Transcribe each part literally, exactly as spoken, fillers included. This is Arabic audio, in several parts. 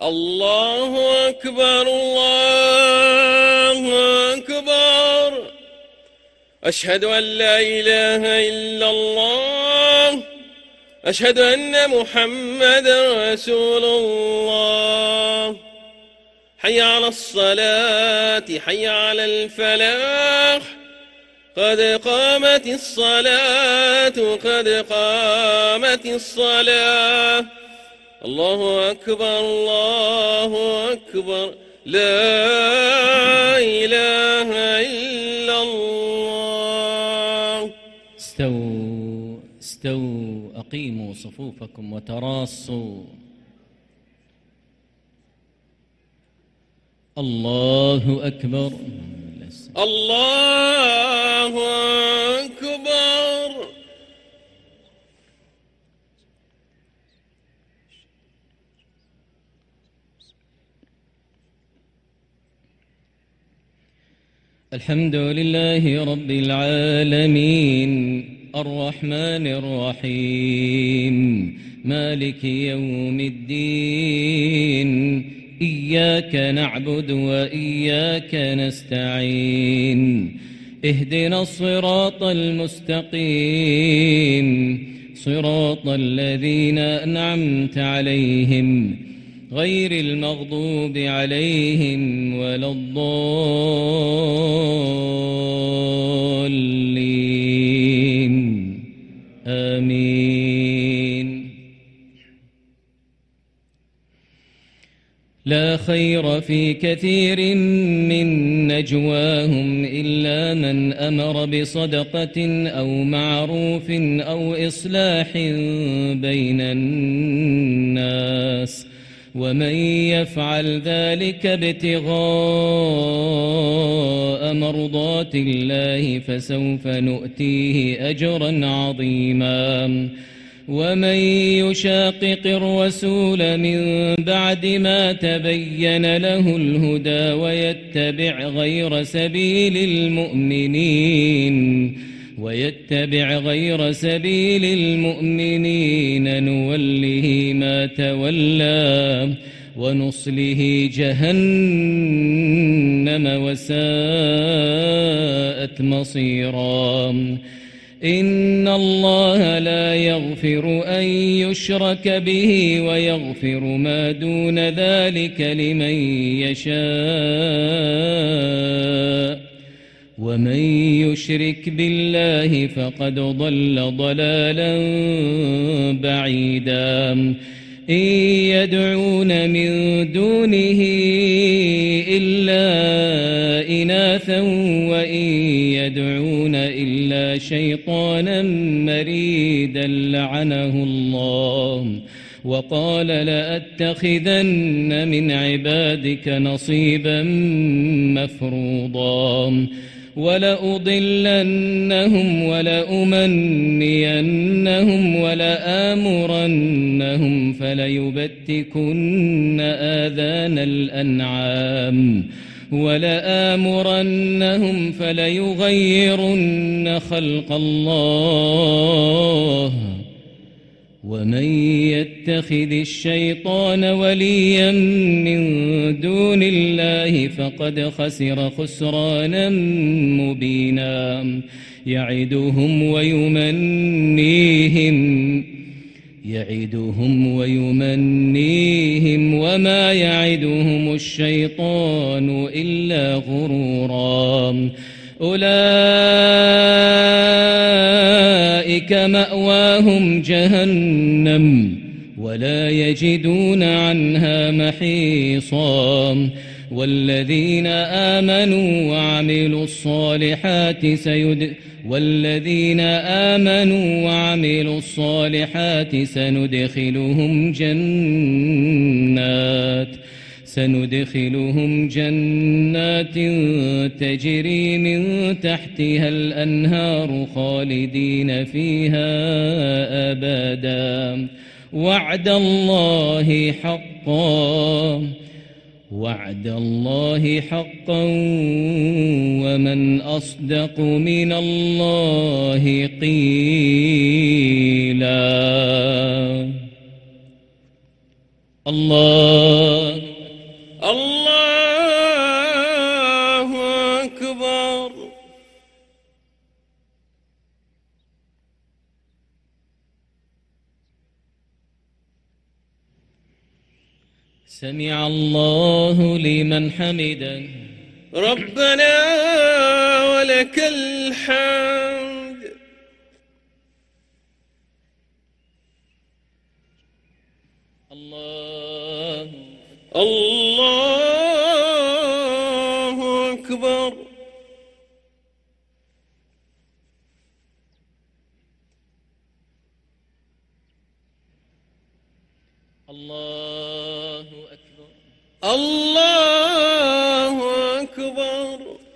الله أكبر الله أكبر. أشهد أن لا إله إلا الله. أشهد أن محمدا رسول الله. حي على الصلاة حي على الفلاح. قد قامت الصلاة قد قامت الصلاة. الله أكبر الله أكبر. لا إله إلا الله. استووا استووا أقيموا صفوفكم وتراصوا. الله أكبر الله أكبر. الحمد لله رب العالمين الرحمن الرحيم مالك يوم الدين. إياك نعبد وإياك نستعين. اهدنا الصراط المستقيم صراط الذين أنعمت عليهم غير المغضوب عليهم ولا الضالين. آمين. لا خير في كثير من نجواهم إلا من أمر بصدقة أو معروف أو إصلاح بين الناس ومن يفعل ذلك ابتغاء مرضات الله فسوف نؤتيه أجرا عظيما. ومن يشاقق الرسول من بعد ما تبين له الهدى ويتبع غير سبيل المؤمنين ويتبع غير سبيل المؤمنين نوله ما تولى ونصله جهنم وساءت مصيرا. إن الله لا يغفر أن يشرك به ويغفر ما دون ذلك لمن يشاء ومن يشرك بالله فقد ضل ضلالا بعيدا. إن يدعون من دونه إلا إناثا وإن يدعون إلا شيطانا مريدا لعنه الله وقال لأتخذن من عبادك نصيبا مفروضا ولأضلنهم ولأمنينهم ولآمرنهم فليبتكن آذان الأنعام ولآمرنهم فليغيرن خلق الله. ومن يتخذ الشيطان وليا من دون الله فقد خسر خسرانا مبينا. يعدهم ويمنيهم يعدهم ويمنيهم وما يعدهم الشيطان إلا غرورا. أولئك مأواهم جهنم ولا يجدون عنها محيصا. والذين آمنوا وعملوا الصالحات سيد والذين آمنوا وعملوا الصالحات سندخلهم جنات سندخلهم جنات تجري من تحتها الأنهار خالدين فيها أبدا. وعد الله حقا وعد الله حقا ومن أصدق من الله قيلا. الله سمع الله لمن حمده. ربنا ولك الحمد. الله الله أكبر. الله أكبر. الله أكبر.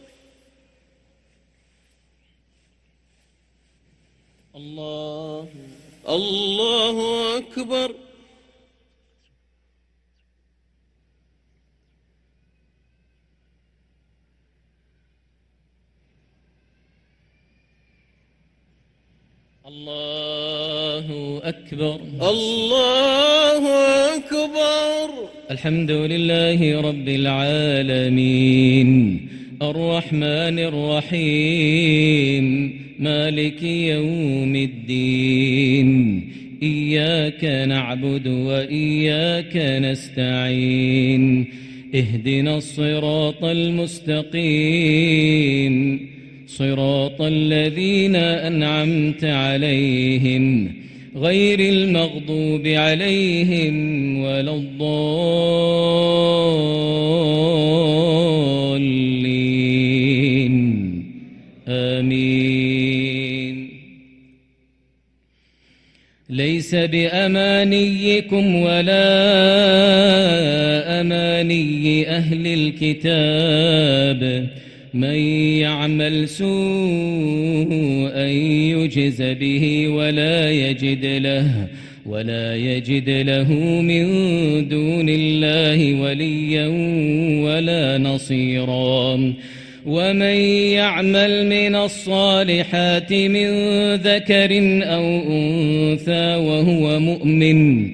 الله الله أكبر. الله أكبر. الله أكبر. الحمد لله رب العالمين الرحمن الرحيم مالك يوم الدين إياك نعبد وإياك نستعين اهدنا الصراط المستقيم صراط الذين أنعمت عليهم غير المغضوب عليهم ولا الضالين آمين. ليس بأمانيكم ولا أماني أهل الكتاب من يعمل سوءا يجز به ولا يجد له ولا يجد له من دون الله وليا ولا نصيرا. ومن يعمل من الصالحات من ذكر أو أنثى وهو مؤمن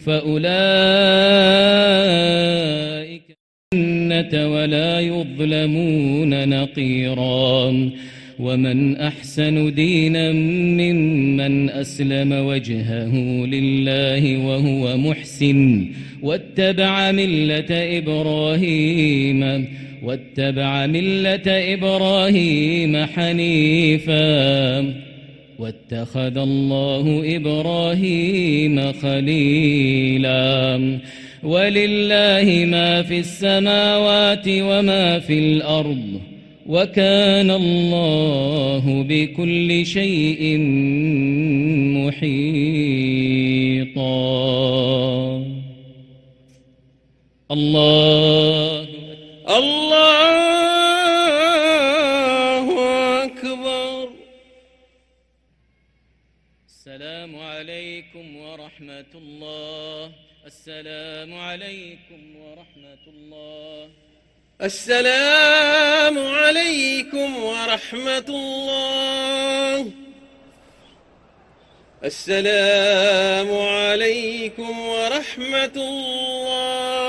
فأولئك ولا يظلمون نقيرا. ومن أحسن دينا ممن أسلم وجهه لله وهو محسن واتبع ملة إبراهيم واتبع ملة إبراهيم حنيفا واتخذ الله إبراهيم خليلا. ولله ما في السماوات وما في الأرض وكان الله بكل شيء محيطا. الله الله أكبر. السلام عليكم ورحمة الله. السلام عليكم ورحمة الله. السلام عليكم ورحمة الله. السلام عليكم ورحمة الله.